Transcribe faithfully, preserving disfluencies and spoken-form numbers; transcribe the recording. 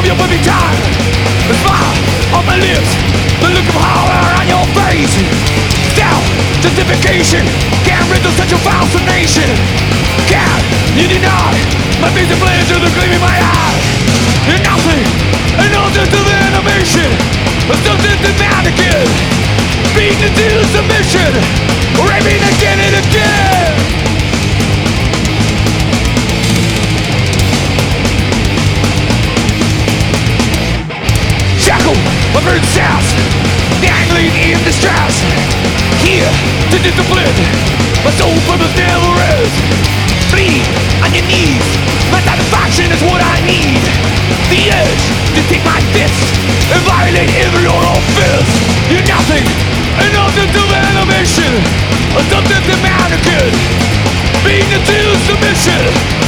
of your perfect time. The smile on my lips, the look of horror on your face. Self-justification can't rid of such a fascination. Can't you deny my basic pleasure, the gleam in my eye? You're nothing, and nothing to the animation. Something to mannequin, beaten into submission, raping again and again. Shackled, my burden sass, dangling in distress. Here to discipline my soul from the devil is. Bleed on your knees, my satisfaction is what I need. The urge to take my fist and violate every orifice. You're nothing, and nothing to the animation. Something to mannequin, being into submission.